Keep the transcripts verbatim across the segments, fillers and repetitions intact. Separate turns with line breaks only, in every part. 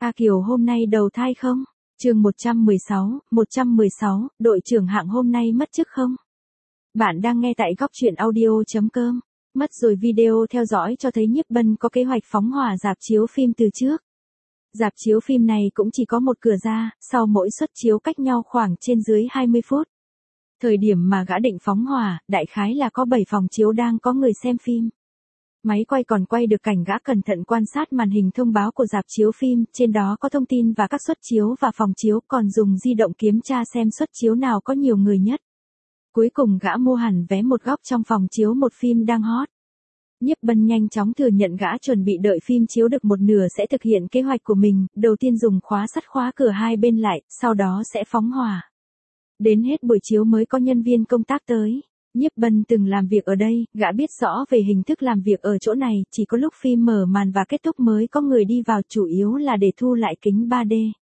A Kiều hôm nay đầu thai không? Chương một trăm mười sáu, một trăm mười sáu, đội trưởng Hạng hôm nay mất chức không? Bạn đang nghe tại góc truyện audio chấm com. Mất rồi video theo dõi cho thấy Nhiếp Bân có kế hoạch phóng hỏa rạp chiếu phim từ trước. Rạp chiếu phim này cũng chỉ có một cửa ra, sau mỗi suất chiếu cách nhau khoảng trên dưới hai mươi phút. Thời điểm mà gã định phóng hỏa, đại khái là có bảy phòng chiếu đang có người xem phim. Máy quay còn quay được cảnh gã cẩn thận quan sát màn hình thông báo của rạp chiếu phim, trên đó có thông tin và các suất chiếu và phòng chiếu, còn dùng di động kiểm tra xem suất chiếu nào có nhiều người nhất. Cuối cùng gã mua hẳn vé một góc trong phòng chiếu một phim đang hot. Nhiếp Bân nhanh chóng thừa nhận gã chuẩn bị đợi phim chiếu được một nửa sẽ thực hiện kế hoạch của mình, đầu tiên dùng khóa sắt khóa cửa hai bên lại, sau đó sẽ phóng hỏa. Đến hết buổi chiếu mới có nhân viên công tác tới. Nhiếp Bân từng làm việc ở đây, gã biết rõ về hình thức làm việc ở chỗ này, chỉ có lúc phim mở màn và kết thúc mới có người đi vào, chủ yếu là để thu lại kính ba D.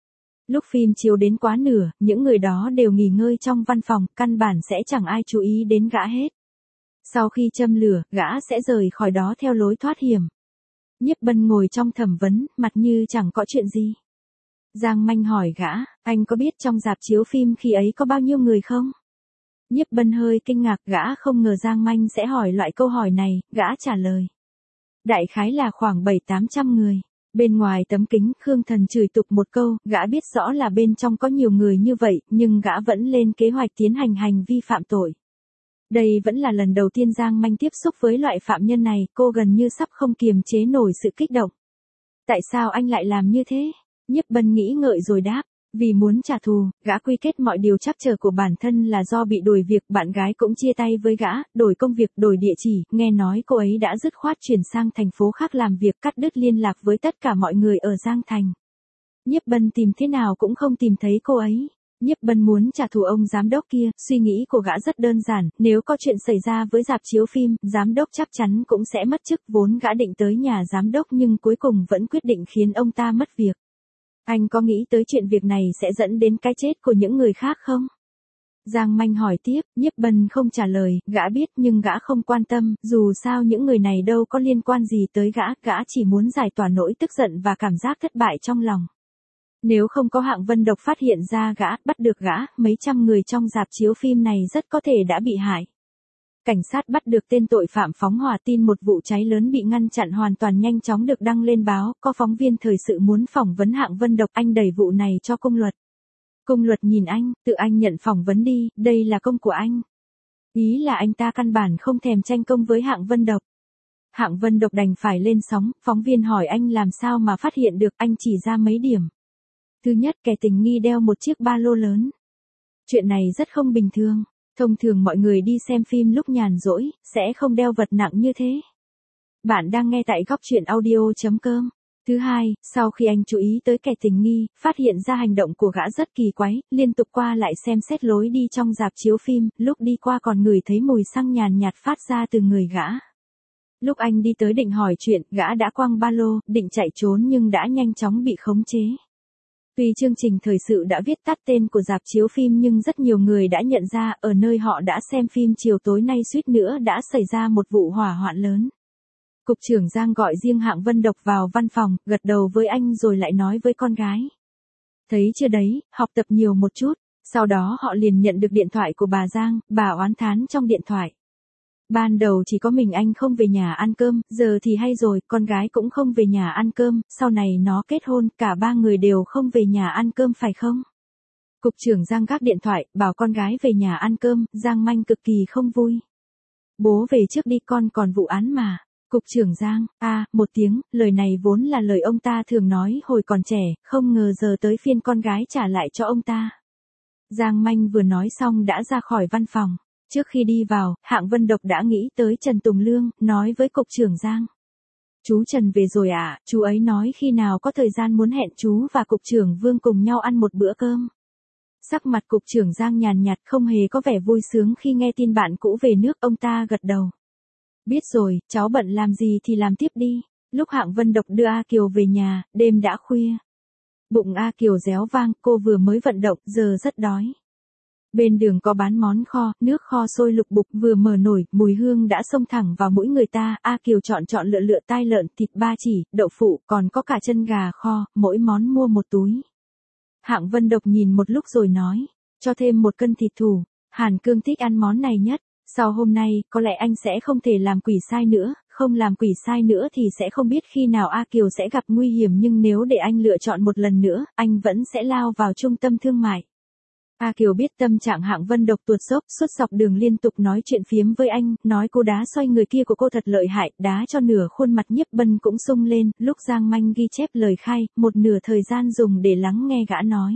Lúc phim chiếu đến quá nửa, những người đó đều nghỉ ngơi trong văn phòng, căn bản sẽ chẳng ai chú ý đến gã hết. Sau khi châm lửa, gã sẽ rời khỏi đó theo lối thoát hiểm. Nhiếp Bân ngồi trong thẩm vấn, mặt như chẳng có chuyện gì. Giang Manh hỏi gã, anh có biết trong rạp chiếu phim khi ấy có bao nhiêu người không? Nhiếp Bân hơi kinh ngạc, gã không ngờ Giang Manh sẽ hỏi loại câu hỏi này, gã trả lời. Đại khái là khoảng bảy tám trăm người. Bên ngoài tấm kính, Khương Thần chửi tục một câu, gã biết rõ là bên trong có nhiều người như vậy, nhưng gã vẫn lên kế hoạch tiến hành hành vi phạm tội. Đây vẫn là lần đầu tiên Giang Manh tiếp xúc với loại phạm nhân này, cô gần như sắp không kiềm chế nổi sự kích động. Tại sao anh lại làm như thế? Nhiếp Bân nghĩ ngợi rồi đáp. Vì muốn trả thù, gã quy kết mọi điều trắc trở của bản thân là do bị đuổi việc, bạn gái cũng chia tay với gã, đổi công việc, đổi địa chỉ, nghe nói cô ấy đã dứt khoát chuyển sang thành phố khác làm việc, cắt đứt liên lạc với tất cả mọi người ở Giang Thành. Nhiếp Bân tìm thế nào cũng không tìm thấy cô ấy. Nhiếp Bân muốn trả thù ông giám đốc kia, suy nghĩ của gã rất đơn giản, nếu có chuyện xảy ra với rạp chiếu phim, giám đốc chắc chắn cũng sẽ mất chức, vốn gã định tới nhà giám đốc nhưng cuối cùng vẫn quyết định khiến ông ta mất việc. Anh có nghĩ tới chuyện việc này sẽ dẫn đến cái chết của những người khác không? Giang Manh hỏi tiếp, Nhiếp Bân không trả lời, gã biết nhưng gã không quan tâm, dù sao những người này đâu có liên quan gì tới gã, gã chỉ muốn giải tỏa nỗi tức giận và cảm giác thất bại trong lòng. Nếu không có Hạng Vân Độc phát hiện ra gã, bắt được gã, mấy trăm người trong rạp chiếu phim này rất có thể đã bị hại. Cảnh sát bắt được tên tội phạm phóng hỏa, tin một vụ cháy lớn bị ngăn chặn hoàn toàn nhanh chóng được đăng lên báo, có phóng viên thời sự muốn phỏng vấn Hạng Vân Độc, anh đẩy vụ này cho Cung Luật. Cung Luật nhìn anh, tự anh nhận phỏng vấn đi, đây là công của anh. Ý là anh ta căn bản không thèm tranh công với Hạng Vân Độc. Hạng Vân Độc đành phải lên sóng, phóng viên hỏi anh làm sao mà phát hiện được, anh chỉ ra mấy điểm. Thứ nhất, kẻ tình nghi đeo một chiếc ba lô lớn. Chuyện này rất không bình thường. Thông thường mọi người đi xem phim lúc nhàn rỗi, sẽ không đeo vật nặng như thế. Bạn đang nghe tại góc truyện audio chấm com. Thứ hai, sau khi anh chú ý tới kẻ tình nghi, phát hiện ra hành động của gã rất kỳ quái, liên tục qua lại xem xét lối đi trong rạp chiếu phim, lúc đi qua còn ngửi thấy mùi xăng nhàn nhạt phát ra từ người gã. Lúc anh đi tới định hỏi chuyện, gã đã quăng ba lô, định chạy trốn nhưng đã nhanh chóng bị khống chế. Tuy chương trình thời sự đã viết tắt tên của rạp chiếu phim nhưng rất nhiều người đã nhận ra ở nơi họ đã xem phim chiều tối nay suýt nữa đã xảy ra một vụ hỏa hoạn lớn. Cục trưởng Giang gọi riêng Hạng Vân Độc vào văn phòng, gật đầu với anh rồi lại nói với con gái. Thấy chưa đấy, học tập nhiều một chút. Sau đó họ liền nhận được điện thoại của bà Giang, bà oán thán trong điện thoại. Ban đầu chỉ có mình anh không về nhà ăn cơm, giờ thì hay rồi, con gái cũng không về nhà ăn cơm, sau này nó kết hôn, cả ba người đều không về nhà ăn cơm phải không? Cục trưởng Giang gác điện thoại, bảo con gái về nhà ăn cơm, Giang Manh cực kỳ không vui. Bố về trước đi, con còn vụ án mà. Cục trưởng Giang, a à, một tiếng, lời này vốn là lời ông ta thường nói hồi còn trẻ, không ngờ giờ tới phiên con gái trả lại cho ông ta. Giang Manh vừa nói xong đã ra khỏi văn phòng. Trước khi đi vào, Hạng Vân Độc đã nghĩ tới Trần Tùng Lương, nói với cục trưởng Giang. Chú Trần về rồi à, chú ấy nói khi nào có thời gian muốn hẹn chú và cục trưởng Vương cùng nhau ăn một bữa cơm. Sắc mặt cục trưởng Giang nhàn nhạt, không hề có vẻ vui sướng khi nghe tin bạn cũ về nước, ông ta gật đầu. Biết rồi, cháu bận làm gì thì làm tiếp đi. Lúc Hạng Vân Độc đưa A Kiều về nhà, đêm đã khuya. Bụng A Kiều réo vang, cô vừa mới vận động, giờ rất đói. Bên đường có bán món kho, nước kho sôi lục bục vừa mở nổi, mùi hương đã xông thẳng vào mũi người ta. A Kiều chọn chọn lựa lựa tai lợn, thịt ba chỉ, đậu phụ, còn có cả chân gà kho, mỗi món mua một túi. Hạng Vân Độc nhìn một lúc rồi nói, cho thêm một cân thịt thù, Hàn Cương thích ăn món này nhất. Sau hôm nay, có lẽ anh sẽ không thể làm quỷ sai nữa, không làm quỷ sai nữa thì sẽ không biết khi nào A Kiều sẽ gặp nguy hiểm, nhưng nếu để anh lựa chọn một lần nữa, anh vẫn sẽ lao vào trung tâm thương mại. A Kiều biết tâm trạng Hạng Vân Độc tuột dốc, suốt dọc đường liên tục nói chuyện phiếm với anh, nói cú đá xoay người kia của cô thật lợi hại, đá cho nửa khuôn mặt Nhiếp Bân cũng sung lên, lúc Giang Manh ghi chép lời khai, một nửa thời gian dùng để lắng nghe gã nói.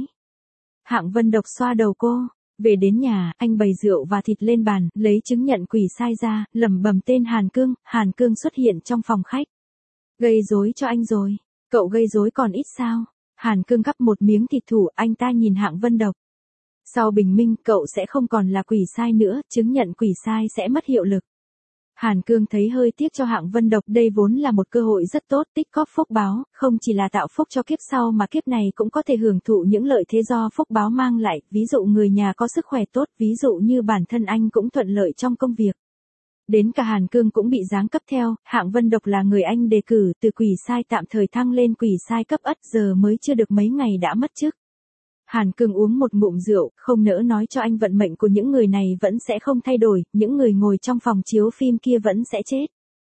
Hạng Vân Độc xoa đầu cô. Về đến nhà, anh bày rượu và thịt lên bàn, lấy chứng nhận quỷ sai ra, lẩm bẩm tên Hàn Cương. Hàn Cương xuất hiện trong phòng khách. Gây rối cho anh rồi. Cậu gây rối còn ít sao? Hàn Cương gắp một miếng thịt thủ, anh ta nhìn Hạng Vân Độc. Sau bình minh, cậu sẽ không còn là quỷ sai nữa, chứng nhận quỷ sai sẽ mất hiệu lực. Hàn Cương thấy hơi tiếc cho Hạng Vân Độc, đây vốn là một cơ hội rất tốt, tích góp phúc báo, không chỉ là tạo phúc cho kiếp sau mà kiếp này cũng có thể hưởng thụ những lợi thế do phúc báo mang lại, ví dụ người nhà có sức khỏe tốt, ví dụ như bản thân anh cũng thuận lợi trong công việc. Đến cả Hàn Cương cũng bị giáng cấp theo, Hạng Vân Độc là người anh đề cử, từ quỷ sai tạm thời thăng lên quỷ sai cấp ất, giờ mới chưa được mấy ngày đã mất chức. Hàn Cương uống một ngụm rượu, không nỡ nói cho anh vận mệnh của những người này vẫn sẽ không thay đổi, những người ngồi trong phòng chiếu phim kia vẫn sẽ chết.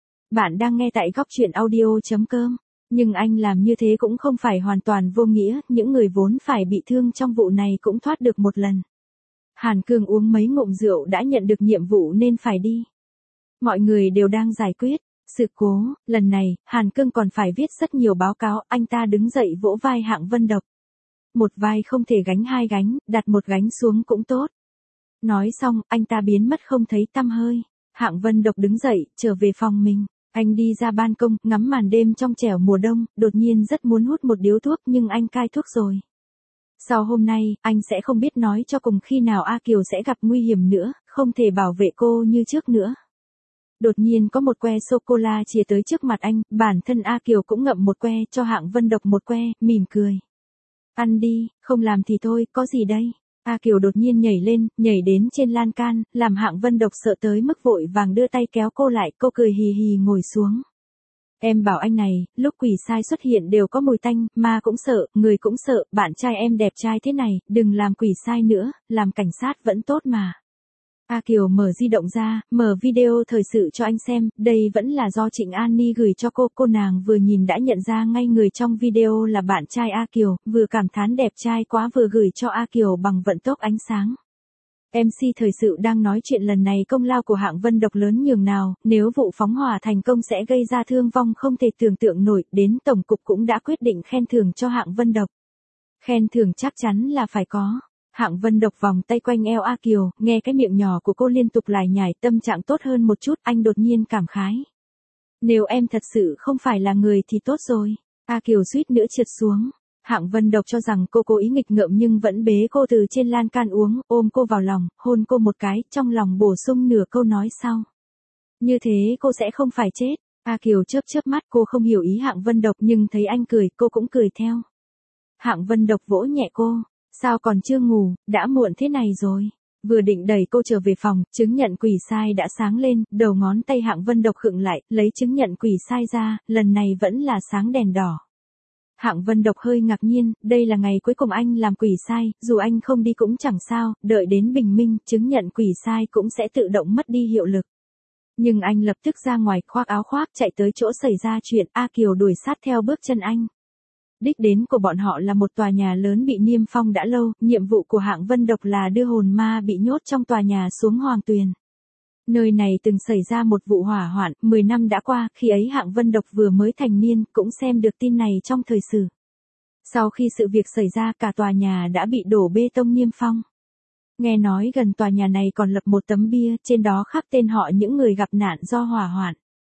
Bạn đang nghe tại góc truyện audio chấm com, nhưng anh làm như thế cũng không phải hoàn toàn vô nghĩa, những người vốn phải bị thương trong vụ này cũng thoát được một lần. Hàn Cương uống mấy ngụm rượu đã nhận được nhiệm vụ nên phải đi. Mọi người đều đang giải quyết sự cố, lần này, Hàn Cương còn phải viết rất nhiều báo cáo, anh ta đứng dậy vỗ vai Hạng Vân Độc. Một vai không thể gánh hai gánh, đặt một gánh xuống cũng tốt. Nói xong, anh ta biến mất không thấy tăm hơi. Hạng Vân Độc đứng dậy, trở về phòng mình. Anh đi ra ban công, ngắm màn đêm trong trẻo mùa đông, đột nhiên rất muốn hút một điếu thuốc nhưng anh cai thuốc rồi. Sau hôm nay, anh sẽ không biết nói cho cùng khi nào A Kiều sẽ gặp nguy hiểm nữa, không thể bảo vệ cô như trước nữa. Đột nhiên có một que sô-cô-la chìa tới trước mặt anh, bản thân A Kiều cũng ngậm một que, cho Hạng Vân Độc một que, mỉm cười. Ăn đi, không làm thì thôi, có gì đây? A Kiều đột nhiên nhảy lên, nhảy đến trên lan can, làm Hạng Vân Độc sợ tới mức vội vàng đưa tay kéo cô lại, cô cười hì hì ngồi xuống. Em bảo anh này, lúc quỷ sai xuất hiện đều có mùi tanh, ma cũng sợ, người cũng sợ, bạn trai em đẹp trai thế này, đừng làm quỷ sai nữa, làm cảnh sát vẫn tốt mà. A Kiều mở di động ra, mở video thời sự cho anh xem, đây vẫn là do Trịnh An Ni gửi cho cô, cô nàng vừa nhìn đã nhận ra ngay người trong video là bạn trai A Kiều, vừa cảm thán đẹp trai quá vừa gửi cho A Kiều bằng vận tốc ánh sáng. em xê thời sự đang nói chuyện lần này công lao của Hạng Vân Độc lớn nhường nào, nếu vụ phóng hỏa thành công sẽ gây ra thương vong không thể tưởng tượng nổi, đến Tổng cục cũng đã quyết định khen thưởng cho Hạng Vân Độc. Khen thưởng chắc chắn là phải có. Hạng Vân Độc vòng tay quanh eo A Kiều, nghe cái miệng nhỏ của cô liên tục lải nhải, tâm trạng tốt hơn một chút, anh đột nhiên cảm khái. Nếu em thật sự không phải là người thì tốt rồi. A Kiều suýt nữa trượt xuống. Hạng Vân Độc cho rằng cô cố ý nghịch ngợm nhưng vẫn bế cô từ trên lan can uống, ôm cô vào lòng, hôn cô một cái, trong lòng bổ sung nửa câu nói sau. Như thế cô sẽ không phải chết. A Kiều chớp chớp mắt, cô không hiểu ý Hạng Vân Độc nhưng thấy anh cười, cô cũng cười theo. Hạng Vân Độc vỗ nhẹ cô. Sao còn chưa ngủ, đã muộn thế này rồi. Vừa định đẩy cô trở về phòng, chứng nhận quỷ sai đã sáng lên, đầu ngón tay Hạng Vân Độc khựng lại, lấy chứng nhận quỷ sai ra, lần này vẫn là sáng đèn đỏ. Hạng Vân Độc hơi ngạc nhiên, đây là ngày cuối cùng anh làm quỷ sai, dù anh không đi cũng chẳng sao, đợi đến bình minh, chứng nhận quỷ sai cũng sẽ tự động mất đi hiệu lực. Nhưng anh lập tức ra ngoài, khoác áo khoác, chạy tới chỗ xảy ra chuyện, A Kiều đuổi sát theo bước chân anh. Đích đến của bọn họ là một tòa nhà lớn bị niêm phong đã lâu, nhiệm vụ của Hạng Vân Độc là đưa hồn ma bị nhốt trong tòa nhà xuống Hoàng Tuyền. Nơi này từng xảy ra một vụ hỏa hoạn, mười năm đã qua, khi ấy Hạng Vân Độc vừa mới thành niên, cũng xem được tin này trong thời sự. Sau khi sự việc xảy ra, cả tòa nhà đã bị đổ bê tông niêm phong. Nghe nói gần tòa nhà này còn lập một tấm bia, trên đó khắc tên họ những người gặp nạn do hỏa hoạn.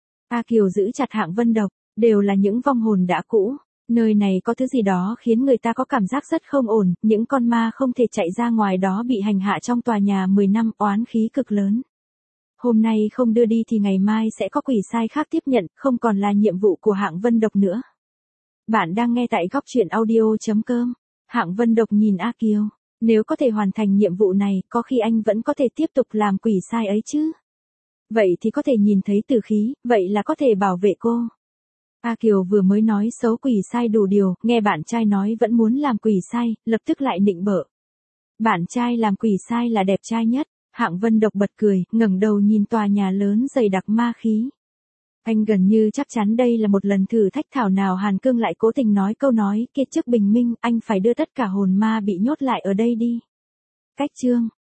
A Kiều giữ chặt Hạng Vân Độc, đều là những vong hồn đã cũ. Nơi này có thứ gì đó khiến người ta có cảm giác rất không ổn, những con ma không thể chạy ra ngoài đó bị hành hạ trong tòa nhà mười năm, oán khí cực lớn. Hôm nay không đưa đi thì ngày mai sẽ có quỷ sai khác tiếp nhận, không còn là nhiệm vụ của Hạng Vân Độc nữa. Bạn đang nghe tại góc truyện audio chấm com. Hạng Vân Độc nhìn A Kiều. Nếu có thể hoàn thành nhiệm vụ này, có khi anh vẫn có thể tiếp tục làm quỷ sai ấy chứ. Vậy thì có thể nhìn thấy tử khí, vậy là có thể bảo vệ cô. A Kiều vừa mới nói xấu quỷ sai đủ điều, nghe bạn trai nói vẫn muốn làm quỷ sai, lập tức lại nịnh bợ. Bạn trai làm quỷ sai là đẹp trai nhất. Hạng Vân độc bật cười, ngẩng đầu nhìn tòa nhà lớn dày đặc ma khí. Anh gần như chắc chắn đây là một lần thử thách, thảo nào Hàn Cương lại cố tình nói câu nói kia trước bình minh, anh phải đưa tất cả hồn ma bị nhốt lại ở đây đi. Cách chương